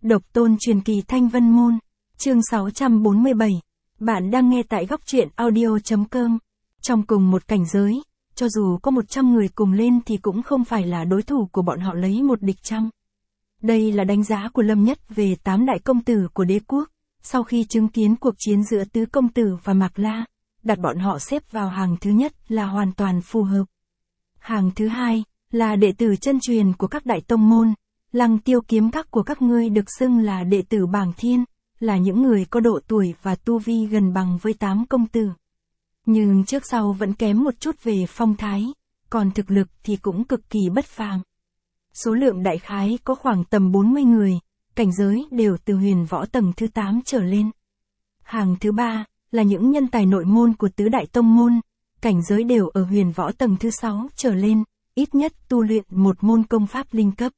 Độc tôn truyền kỳ Thanh Vân Môn, chương 647. Bạn đang nghe tại góc truyện audio.com. Trong cùng một cảnh giới, cho dù có 100 người cùng lên thì cũng không phải là đối thủ của bọn họ lấy một địch trăm. Đây là đánh giá của Lâm Nhất về 8 đại công tử của đế quốc, sau khi chứng kiến cuộc chiến giữa Tứ Công Tử và Mạc La, đặt bọn họ xếp vào hàng thứ nhất là hoàn toàn phù hợp. Hàng thứ hai là đệ tử chân truyền của các đại tông môn. Lăng Tiêu kiếm các của các ngươi được xưng là đệ tử bảng thiên, là những người có độ tuổi và tu vi gần bằng với 8 công tử. Nhưng trước sau vẫn kém một chút về phong thái, còn thực lực thì cũng cực kỳ bất phàm. Số lượng đại khái có khoảng tầm 40 người, cảnh giới đều từ huyền võ tầng thứ 8 trở lên. Hàng thứ ba là những nhân tài nội môn của tứ đại tông môn, cảnh giới đều ở huyền võ tầng thứ 6 trở lên, ít nhất tu luyện một môn công pháp linh cấp.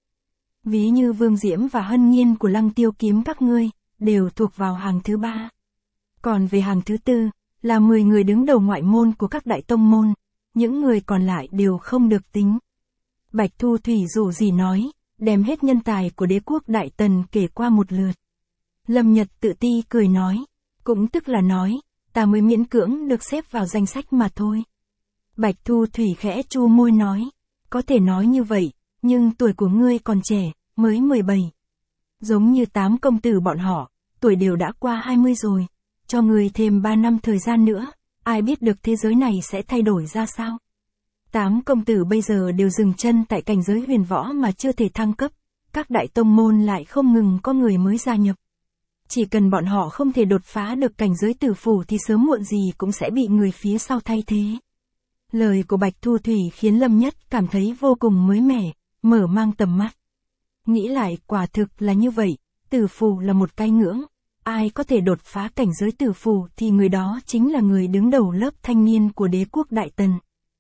Ví như Vương Diễm và Hân Nhiên của Lăng Tiêu kiếm các ngươi, đều thuộc vào hàng thứ ba. Còn về hàng thứ tư, là 10 người đứng đầu ngoại môn của các đại tông môn, những người còn lại đều không được tính. Bạch Thu Thủy rủ rỉ nói, đem hết nhân tài của đế quốc Đại Tần kể qua một lượt. Lâm Nhật tự ti cười nói, cũng tức là nói, ta mới miễn cưỡng được xếp vào danh sách mà thôi. Bạch Thu Thủy khẽ chu môi nói, có thể nói như vậy, nhưng tuổi của ngươi còn trẻ, mới 17. Giống như 8 công tử bọn họ, tuổi đều đã qua 20 rồi, cho ngươi thêm 3 năm thời gian nữa, ai biết được thế giới này sẽ thay đổi ra sao. 8 công tử bây giờ đều dừng chân tại cảnh giới huyền võ mà chưa thể thăng cấp, các đại tông môn lại không ngừng có người mới gia nhập. Chỉ cần bọn họ không thể đột phá được cảnh giới tử phủ thì sớm muộn gì cũng sẽ bị người phía sau thay thế. Lời của Bạch Thu Thủy khiến Lâm Nhất cảm thấy vô cùng mới mẻ, mở mang tầm mắt. Nghĩ lại quả thực là như vậy, tử phù là một cái ngưỡng, ai có thể đột phá cảnh giới tử phù thì người đó chính là người đứng đầu lớp thanh niên của đế quốc Đại Tần.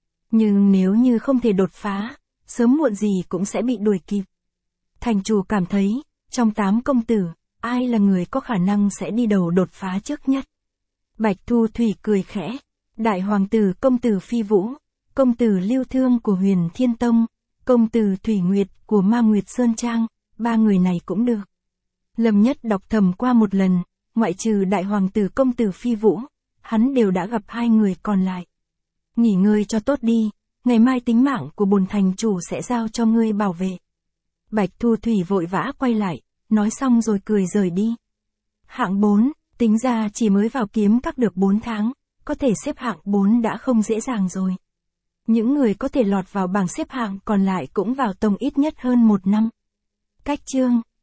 Nhưng nếu như không thể đột phá, sớm muộn gì cũng sẽ bị đuổi kịp. Thành chủ cảm thấy, trong 8 công tử, ai là người có khả năng sẽ đi đầu đột phá trước nhất. Bạch Thu Thủy cười khẽ, đại hoàng tử công tử Phi Vũ, công tử Lưu Thương của Huyền Thiên Tông, công tử Thủy Nguyệt của Ma Nguyệt Sơn Trang, 3 người này cũng được. Lâm Nhất đọc thầm qua một lần, ngoại trừ đại hoàng tử công tử Phi Vũ, hắn đều đã gặp 2 người còn lại. Nghỉ ngơi cho tốt đi, ngày mai tính mạng của bổn thành chủ sẽ giao cho ngươi bảo vệ. Bạch Thu Thủy vội vã quay lại, nói xong rồi cười rời đi. Hạng 4, tính ra chỉ mới vào kiếm các được 4 tháng, có thể xếp hạng 4 đã không dễ dàng rồi. Những người có thể lọt vào bảng xếp hạng còn lại cũng vào tông ít nhất hơn 1 năm. Cách chương